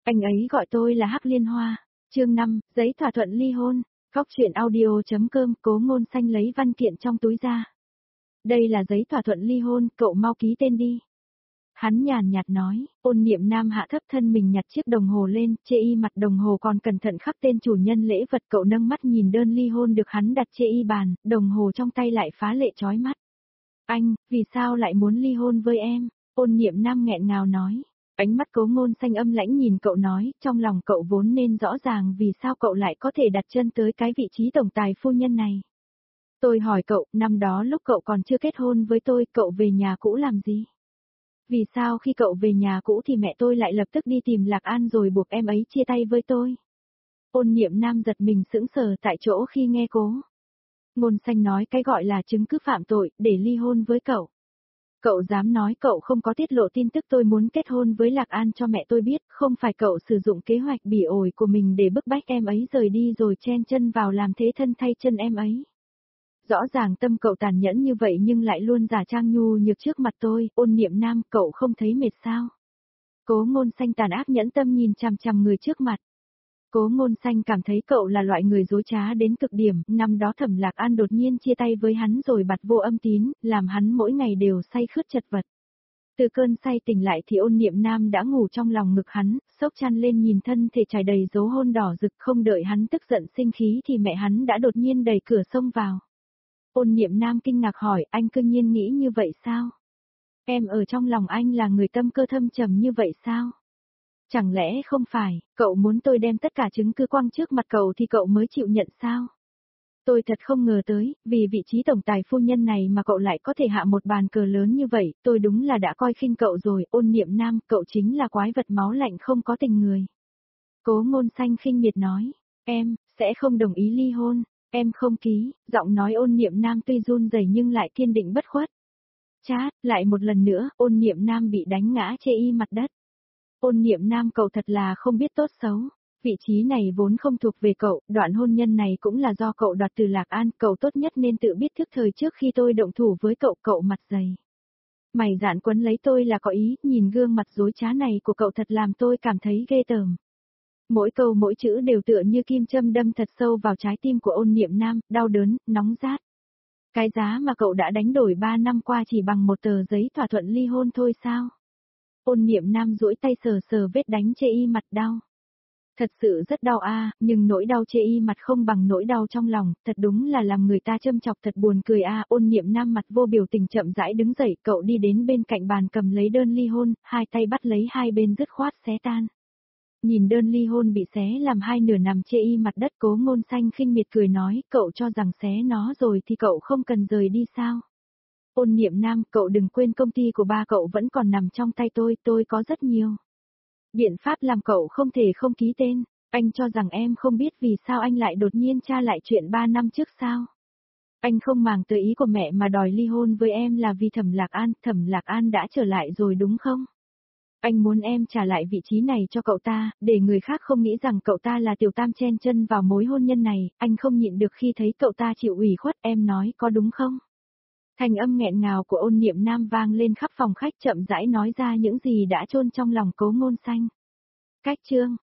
Anh ấy gọi tôi là Hắc Liên Hoa. Chương 5, giấy thỏa thuận ly hôn. Góc truyện audio.com. Cố Ngôn Xanh lấy văn kiện trong túi ra. Đây là giấy thỏa thuận ly hôn, cậu mau ký tên đi. Hắn nhàn nhạt nói. Ôn Niệm Nam hạ thấp thân mình nhặt chiếc đồng hồ lên, chê y mặt đồng hồ còn cẩn thận khắc tên chủ nhân lễ vật. Cậu nâng mắt nhìn đơn ly hôn được hắn đặt chê y bàn, đồng hồ trong tay lại phá lệ chói mắt. Anh, vì sao lại muốn ly hôn với em? Ôn Niệm Nam nghẹn ngào nói. Ánh mắt Cố Ngôn Xanh âm lãnh nhìn cậu nói, trong lòng cậu vốn nên rõ ràng vì sao cậu lại có thể đặt chân tới cái vị trí tổng tài phu nhân này. Tôi hỏi cậu, năm đó lúc cậu còn chưa kết hôn với tôi, cậu về nhà cũ làm gì? Vì sao khi cậu về nhà cũ thì mẹ tôi lại lập tức đi tìm Lạc An rồi buộc em ấy chia tay với tôi? Ôn Niệm Nam giật mình sững sờ tại chỗ khi nghe Cố Ngôn Xanh nói cái gọi là chứng cứ phạm tội, để ly hôn với cậu. Cậu dám nói cậu không có tiết lộ tin tức tôi muốn kết hôn với Lạc An cho mẹ tôi biết, không phải cậu sử dụng kế hoạch bỉ ổi của mình để bức bách em ấy rời đi rồi chen chân vào làm thế thân thay chân em ấy. Rõ ràng tâm cậu tàn nhẫn như vậy nhưng lại luôn giả trang nhu nhược trước mặt tôi. Ôn Niệm Nam, cậu không thấy mệt sao? Cố Ngôn Xanh tàn ác nhẫn tâm nhìn chằm chằm người trước mặt. Cố Ngôn Xanh cảm thấy cậu là loại người dối trá đến cực điểm, năm đó Thẩm Lạc An đột nhiên chia tay với hắn rồi bặt vô âm tín, làm hắn mỗi ngày đều say khướt chật vật. Từ cơn say tỉnh lại thì Ôn Niệm Nam đã ngủ trong lòng ngực hắn, xốc chăn lên nhìn thân thể trải đầy dấu hôn đỏ rực, không đợi hắn tức giận sinh khí thì mẹ hắn đã đột nhiên đẩy cửa xông vào. Ôn Niệm Nam kinh ngạc hỏi, anh cư nhiên nghĩ như vậy sao? Em ở trong lòng anh là người tâm cơ thâm trầm như vậy sao? Chẳng lẽ không phải, cậu muốn tôi đem tất cả chứng cứ quăng trước mặt cậu thì cậu mới chịu nhận sao? Tôi thật không ngờ tới, vì vị trí tổng tài phu nhân này mà cậu lại có thể hạ một bàn cờ lớn như vậy, tôi đúng là đã coi khinh cậu rồi. Ôn Niệm Nam, cậu chính là quái vật máu lạnh không có tình người. Cố Ngôn Xanh khinh miệt nói, em, sẽ không đồng ý ly hôn, em không ký. Giọng nói Ôn Niệm Nam tuy run rẩy nhưng lại kiên định bất khuất. Chát, lại một lần nữa, Ôn Niệm Nam bị đánh ngã chê y mặt đất. Ôn Niệm Nam, cậu thật là không biết tốt xấu. Vị trí này vốn không thuộc về cậu, đoạn hôn nhân này cũng là do cậu đoạt từ Lạc An, cậu tốt nhất nên tự biết thức thời trước khi tôi động thủ với cậu. Cậu mặt dày. Mày dạn quấn lấy tôi là có ý, nhìn gương mặt dối trá này của cậu thật làm tôi cảm thấy ghê tởm. Mỗi câu mỗi chữ đều tựa như kim châm đâm thật sâu vào trái tim của Ôn Niệm Nam, đau đớn, nóng rát. Cái giá mà cậu đã đánh đổi 3 năm qua chỉ bằng một tờ giấy thỏa thuận ly hôn thôi sao? Ôn Niệm Nam duỗi tay sờ sờ vết đánh chê y mặt đau. Thật sự rất đau a, nhưng nỗi đau chê y mặt không bằng nỗi đau trong lòng, thật đúng là làm người ta châm chọc thật buồn cười a. Ôn Niệm Nam mặt vô biểu tình chậm rãi đứng dậy, cậu đi đến bên cạnh bàn cầm lấy đơn ly hôn, hai tay bắt lấy hai bên dứt khoát xé tan. Nhìn đơn ly hôn bị xé làm hai nửa nằm chê y mặt đất, Cố Ngôn Xanh khinh miệt cười nói, cậu cho rằng xé nó rồi thì cậu không cần rời đi sao? Ôn Niệm Nam, cậu đừng quên công ty của ba cậu vẫn còn nằm trong tay tôi có rất nhiều biện pháp làm cậu không thể không ký tên. Anh cho rằng em không biết vì sao anh lại đột nhiên tra lại chuyện 3 năm trước sao? Anh không màng tới ý của mẹ mà đòi ly hôn với em là vì Thẩm Lạc An đã trở lại rồi đúng không? Anh muốn em trả lại vị trí này cho cậu ta, để người khác không nghĩ rằng cậu ta là tiểu tam chen chân vào mối hôn nhân này, anh không nhịn được khi thấy cậu ta chịu ủy khuất, em nói có đúng không? Thanh âm nghẹn ngào của Ôn Niệm Nam vang lên khắp phòng khách, chậm rãi nói ra những gì đã chôn trong lòng Cố Ngôn Xanh. Cách chương